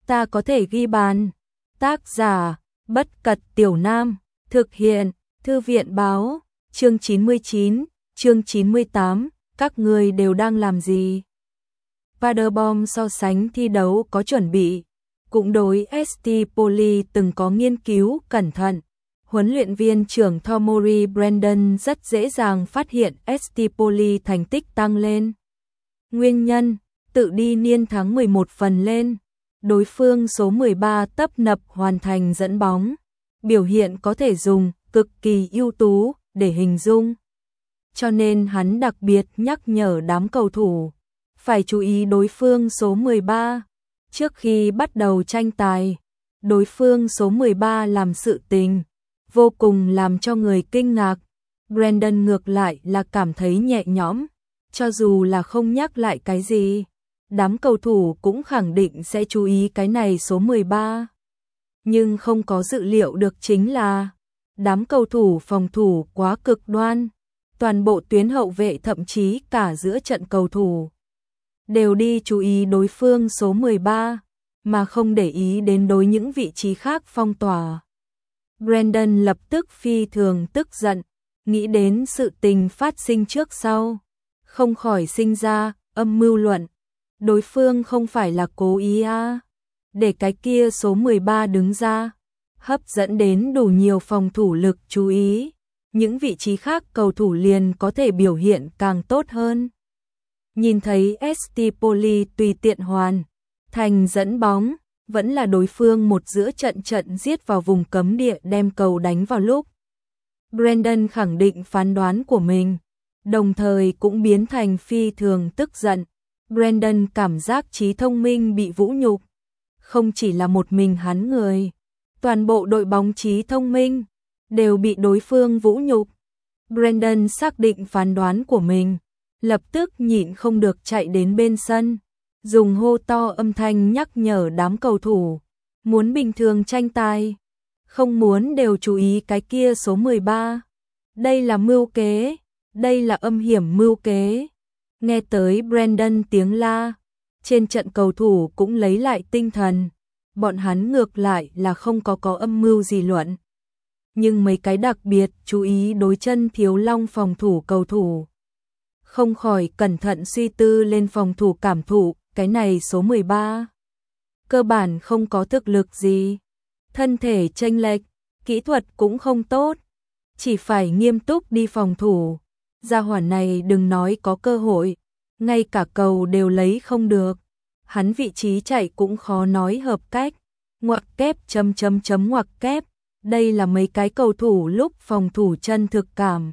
ta có thể ghi bàn. Tác giả, Bất Cật Tiểu Nam, thực hiện, Thư viện báo, chương 99, chương 98, các người đều đang làm gì? Paderborn so sánh thi đấu có chuẩn bị, cũng đối ST Poli từng có nghiên cứu cẩn thận. Huấn luyện viên trưởng Tomori Brandon rất dễ dàng phát hiện ST Poli thành tích tăng lên. Nguyên nhân, tự đi niên tháng 11 phần lên, đối phương số 13 tấp nập hoàn thành dẫn bóng, biểu hiện có thể dùng cực kỳ ưu tú để hình dung. Cho nên hắn đặc biệt nhắc nhở đám cầu thủ phải chú ý đối phương số 13. Trước khi bắt đầu tranh tài, đối phương số 13 làm sự tình vô cùng làm cho người kinh ngạc. Brandon ngược lại là cảm thấy nhẹ nhõm, cho dù là không nhắc lại cái gì, đám cầu thủ cũng khẳng định sẽ chú ý cái này số 13. Nhưng không có dự liệu được chính là đám cầu thủ phòng thủ quá cực đoan, toàn bộ tuyến hậu vệ thậm chí cả giữa trận cầu thủ đều đi chú ý đối phương số 13, mà không để ý đến đối những vị trí khác phong tỏa. Brandon lập tức phi thường tức giận, nghĩ đến sự tình phát sinh trước sau, không khỏi sinh ra âm mưu luận. Đối phương không phải là cố ý để cái kia số 13 đứng ra, hấp dẫn đến đủ nhiều phòng thủ lực chú ý, những vị trí khác cầu thủ liền có thể biểu hiện càng tốt hơn. Nhìn thấy ST Poli tùy tiện hoàn thành dẫn bóng, vẫn là đối phương một giữa trận giết vào vùng cấm địa đem cầu đánh vào lúc. Brandon khẳng định phán đoán của mình, đồng thời cũng biến thành phi thường tức giận. Brandon cảm giác trí thông minh bị vũ nhục, không chỉ là một mình hắn người, toàn bộ đội bóng trí thông minh đều bị đối phương vũ nhục. Brandon xác định phán đoán của mình, lập tức nhịn không được chạy đến bên sân, dùng hô to âm thanh nhắc nhở đám cầu thủ, muốn bình thường tranh tài, không muốn đều chú ý cái kia số 13. Đây là mưu kế, đây là âm hiểm mưu kế. Nghe tới Brandon tiếng la, trên trận cầu thủ cũng lấy lại tinh thần, bọn hắn ngược lại là không có âm mưu gì luận. Nhưng mấy cái đặc biệt chú ý đối chân thiếu long phòng thủ cầu thủ, không khỏi cẩn thận suy tư lên phòng thủ cảm thụ, cái này số 13. Cơ bản không có thực lực gì, thân thể chênh lệch, kỹ thuật cũng không tốt, chỉ phải nghiêm túc đi phòng thủ. Gia hỏa này đừng nói có cơ hội, ngay cả cầu đều lấy không được. Hắn vị trí chạy cũng khó nói hợp cách. Ngoặc kép ngoặc kép. Đây là mấy cái cầu thủ lúc phòng thủ chân thực cảm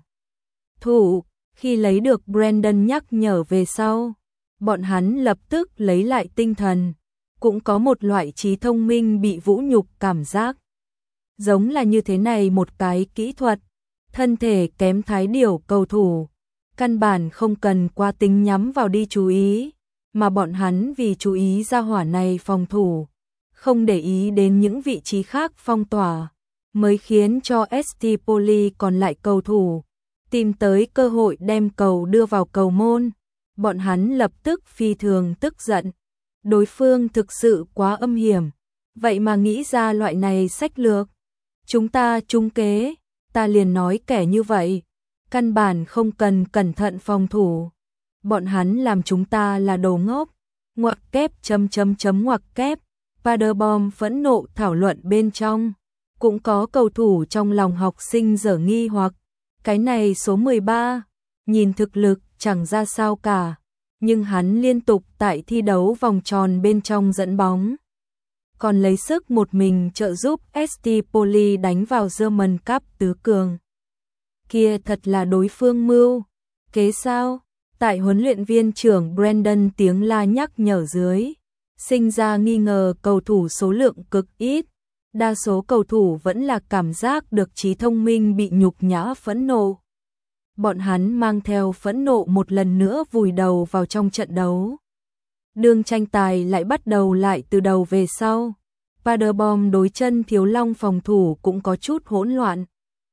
thủ, khi lấy được Brandon nhắc nhở về sau, bọn hắn lập tức lấy lại tinh thần, cũng có một loại trí thông minh bị vũ nhục cảm giác. Giống là như thế này một cái kỹ thuật, thân thể kém thái điểu cầu thủ, căn bản không cần qua tính nhắm vào đi chú ý, mà bọn hắn vì chú ý ra hỏa này phòng thủ, không để ý đến những vị trí khác phong tỏa, mới khiến cho ST Poli còn lại cầu thủ tìm tới cơ hội đem cầu đưa vào cầu môn. Bọn hắn lập tức phi thường tức giận, đối phương thực sự quá âm hiểm, vậy mà nghĩ ra loại này sách lược. Chúng ta trung kế, ta liền nói kẻ như vậy, căn bản không cần cẩn thận phòng thủ. Bọn hắn làm chúng ta là đồ ngốc. Ngoặc kép ngoặc kép. Paderborn phẫn nộ thảo luận bên trong. Cũng có cầu thủ trong lòng học sinh dở nghi hoặc, cái này số 13, nhìn thực lực chẳng ra sao cả, nhưng hắn liên tục tại thi đấu vòng tròn bên trong dẫn bóng, còn lấy sức một mình trợ giúp ST Poli đánh vào German Cup tứ cường. Kia thật là đối phương mưu kế sao? Tại huấn luyện viên trưởng Brandon tiếng la nhắc nhở dưới, sinh ra nghi ngờ cầu thủ số lượng cực ít, đa số cầu thủ vẫn là cảm giác được trí thông minh bị nhục nhã phẫn nộ. Bọn hắn mang theo phẫn nộ một lần nữa vùi đầu vào trong trận đấu. Đường tranh tài lại bắt đầu lại từ đầu về sau. Paderborn đối chân thiếu long phòng thủ cũng có chút hỗn loạn.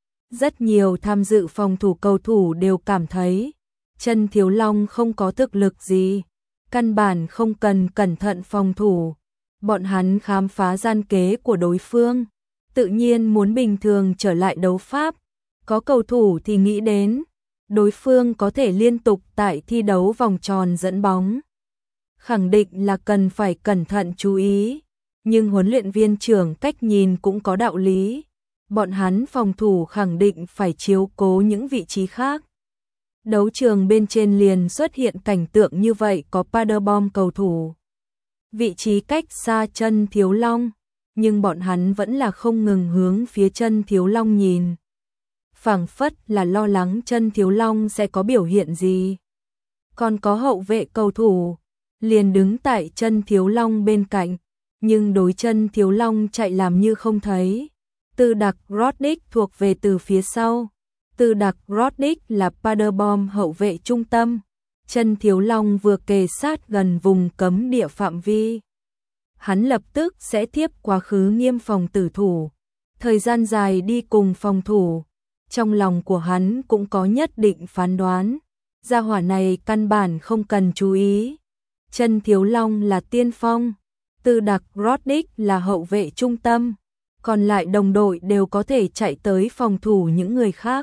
Rất nhiều tham dự phòng thủ cầu thủ đều cảm thấy chân thiếu long không có thực lực gì, căn bản không cần cẩn thận phòng thủ. Bọn hắn khám phá gian kế của đối phương, tự nhiên muốn bình thường trở lại đấu pháp. Có cầu thủ thì nghĩ đến đối phương có thể liên tục tại thi đấu vòng tròn dẫn bóng. Khẳng định là cần phải cẩn thận chú ý, nhưng huấn luyện viên trưởng cách nhìn cũng có đạo lý. Bọn hắn phòng thủ khẳng định phải chiếu cố những vị trí khác. Đấu trường bên trên liền xuất hiện cảnh tượng như vậy, có Paderborn cầu thủ vị trí cách xa chân Thiếu Long, nhưng bọn hắn vẫn là không ngừng hướng phía chân Thiếu Long nhìn. Phảng phất là lo lắng chân Thiếu Long sẽ có biểu hiện gì. Còn có hậu vệ cầu thủ liền đứng tại chân Thiếu Long bên cạnh, nhưng đối chân Thiếu Long chạy làm như không thấy. Từ đặc Roddick thuộc về từ phía sau. Từ đặc Roddick là Paderborn hậu vệ trung tâm. Chân Thiếu Long vừa kề sát gần vùng cấm địa phạm vi, hắn lập tức sẽ tiếp quá khứ nghiêm phòng tử thủ. Thời gian dài đi cùng phòng thủ, trong lòng của hắn cũng có nhất định phán đoán. Gia hỏa này căn bản không cần chú ý. Chân Thiếu Long là tiên phong, Từ đặc Roddick là hậu vệ trung tâm, còn lại đồng đội đều có thể chạy tới phòng thủ những người khác.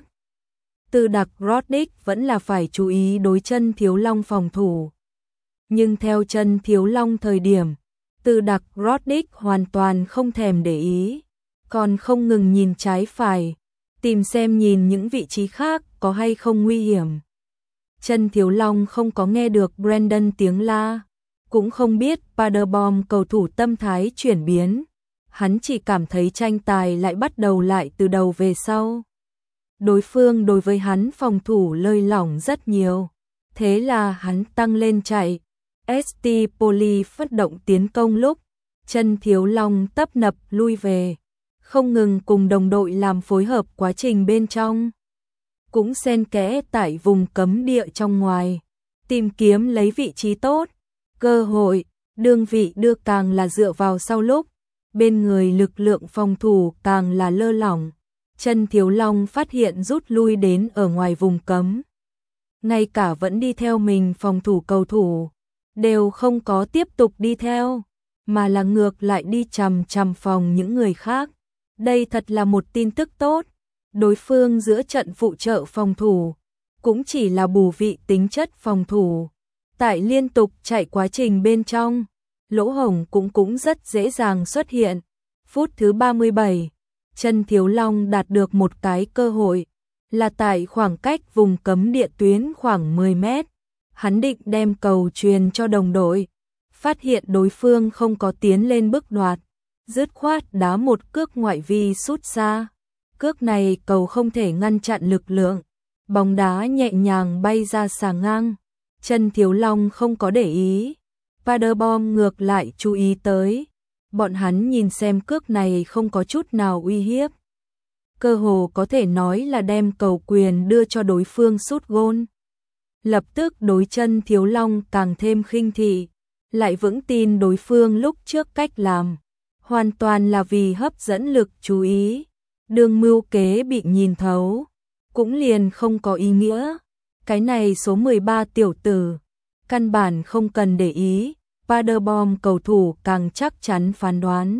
Từ đặc Roddick vẫn là phải chú ý đối chân Thiếu Long phòng thủ. Nhưng theo chân Thiếu Long thời điểm, Từ đặc Roddick hoàn toàn không thèm để ý, còn không ngừng nhìn trái phải, tìm xem nhìn những vị trí khác có hay không nguy hiểm. Chân Thiếu Long không có nghe được Brandon tiếng la, cũng không biết Paderborn cầu thủ tâm thái chuyển biến. Hắn chỉ cảm thấy tranh tài lại bắt đầu lại từ đầu về sau. Đối phương đối với hắn phòng thủ lơi lỏng rất nhiều, thế là hắn tăng lên chạy. ST Poli phát động tiến công lúc chân Thiếu Long tấp nập lui về, không ngừng cùng đồng đội làm phối hợp quá trình bên trong, cũng xen kẽ tại vùng cấm địa trong ngoài, tìm kiếm lấy vị trí tốt, cơ hội, đương vị đưa càng là dựa vào sau lúc bên người lực lượng phòng thủ càng là lơ lỏng. Chân Thiếu Long phát hiện rút lui đến ở ngoài vùng cấm, ngay cả vẫn đi theo mình phòng thủ cầu thủ đều không có tiếp tục đi theo, mà là ngược lại đi chằm chằm phòng những người khác. Đây thật là một tin tức tốt. Đối phương giữa trận phụ trợ phòng thủ cũng chỉ là bù vị tính chất phòng thủ, tại liên tục chạy quá trình bên trong, lỗ hổng cũng rất dễ dàng xuất hiện. Phút thứ 37, chân Thiếu Long đạt được một cái cơ hội, là tại khoảng cách vùng cấm địa tuyến khoảng 10 mét. Hắn định đem cầu truyền cho đồng đội, phát hiện đối phương không có tiến lên bức đoạt, dứt khoát đá một cước ngoại vi sút xa. Cước này cầu không thể ngăn chặn lực lượng, bóng đá nhẹ nhàng bay ra xà ngang. Chân Thiếu Long không có để ý, Paderborn ngược lại chú ý tới. Bọn hắn nhìn xem cước này không có chút nào uy hiếp, cơ hồ có thể nói là đem cầu quyền đưa cho đối phương sút gôn. Lập tức đối chân Thiếu Long càng thêm khinh thị, lại vững tin đối phương lúc trước cách làm, hoàn toàn là vì hấp dẫn lực chú ý. Đường mưu kế bị nhìn thấu, cũng liền không có ý nghĩa. Cái này số 13 tiểu tử, căn bản không cần để ý. Paderborn cầu thủ càng chắc chắn phán đoán.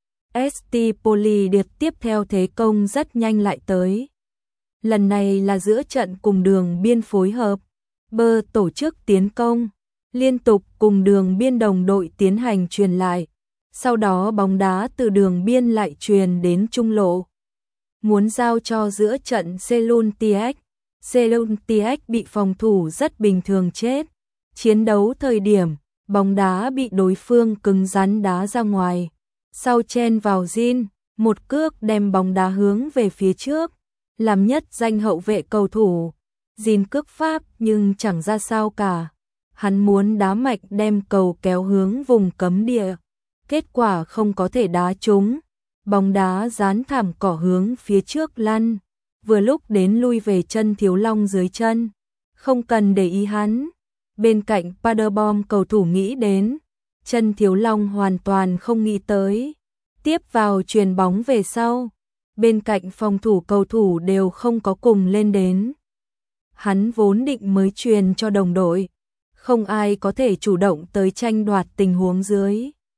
ST Poli điệt tiếp theo thế công rất nhanh lại tới. Lần này là giữa trận cùng đường biên phối hợp, bơ tổ chức tiến công, liên tục cùng đường biên đồng đội tiến hành truyền lại. Sau đó bóng đá từ đường biên lại truyền đến trung lộ, muốn giao cho giữa trận Seluntiek. Seluntiek bị phòng thủ rất bình thường chết. Chiến đấu thời điểm, bóng đá bị đối phương cứng rắn đá ra ngoài, sau chen vào Jin, một cước đem bóng đá hướng về phía trước, làm nhất danh hậu vệ cầu thủ. Jin cước pháp nhưng chẳng ra sao cả, hắn muốn đá mạnh đem cầu kéo hướng vùng cấm địa, kết quả không có thể đá trúng, bóng đá dán thảm cỏ hướng phía trước lăn, vừa lúc đến lui về chân Thiếu Long dưới chân, không cần để ý hắn. Bên cạnh Paderborn cầu thủ nghĩ đến, chân Thiếu Long hoàn toàn không nghĩ tới. Tiếp vào truyền bóng về sau, bên cạnh phòng thủ cầu thủ đều không có cùng lên đến. Hắn vốn định mới truyền cho đồng đội, không ai có thể chủ động tới tranh đoạt tình huống dưới.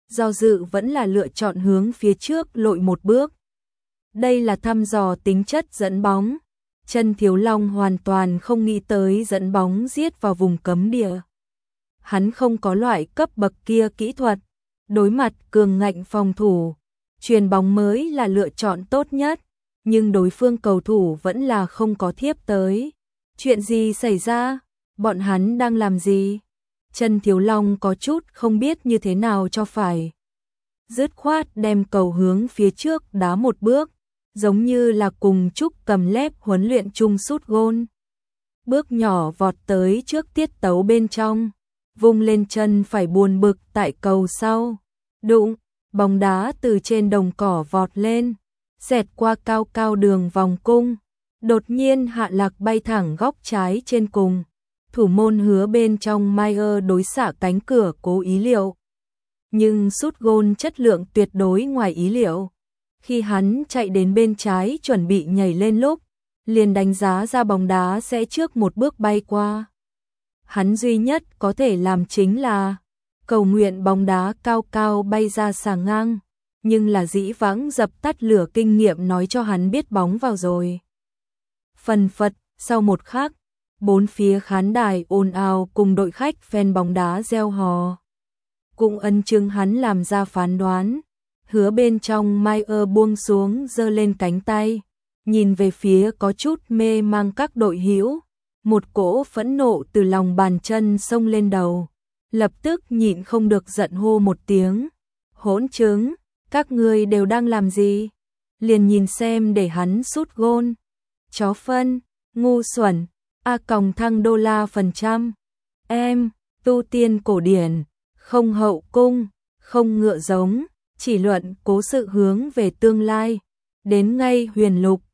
do dự vẫn là lựa chọn hướng phía trước lội một bước. Đây là thăm dò tính chất dẫn bóng. Chân Thiếu Long hoàn toàn không nghĩ tới dẫn bóng giết vào vùng cấm địa. Hắn không có loại cấp bậc kia kỹ thuật, đối mặt cường ngạnh phòng thủ, chuyền bóng mới là lựa chọn tốt nhất, nhưng đối phương cầu thủ vẫn là không có thiếp tới. Chuyện gì xảy ra? Bọn hắn đang làm gì? Chân Thiếu Long có chút không biết như thế nào cho phải. Dứt khoát đem cầu hướng phía trước đá một bước, giống như là cùng Trúc Cầm Lép huấn luyện chung sút gôn. Bước nhỏ vọt tới trước tiết tấu bên trong, vung lên chân phải buồn bực tại cầu sau. Đụng, bóng đá từ trên đồng cỏ vọt lên, xẹt qua cao cao đường vòng cung, đột nhiên hạ lạc bay thẳng góc trái trên cùng. Thủ môn Hứa bên trong Mayer đối xạ cánh cửa cố ý liệu, nhưng sút gôn chất lượng tuyệt đối ngoài ý liệu. Khi hắn chạy đến bên trái chuẩn bị nhảy lên lúc, liền đánh giá ra bóng đá sẽ trước một bước bay qua. Hắn duy nhất có thể làm chính là cầu nguyện bóng đá cao cao bay ra xà ngang, nhưng là dĩ vãng dập tắt lửa kinh nghiệm nói cho hắn biết bóng vào rồi. Phần phật, sau một khắc, bốn phía khán đài ồn ào cùng đội khách fan bóng đá reo hò. Cũng ân chứng hắn làm ra phán đoán. Hứa bên trong Mayer buông xuống giơ lên cánh tay, nhìn về phía có chút mê mang các đội hữu, một cỗ phẫn nộ từ lòng bàn chân xông lên đầu, lập tức nhịn không được giận hô một tiếng, hỗn trứng, các ngươi đều đang làm gì? Liền nhìn xem để hắn sút gôn. Chó phân, ngu xuẩn, $, em, tu tiên cổ điển, không hậu cung, không ngựa giống, chỉ luận cố sự hướng về tương lai, đến ngay huyền lục,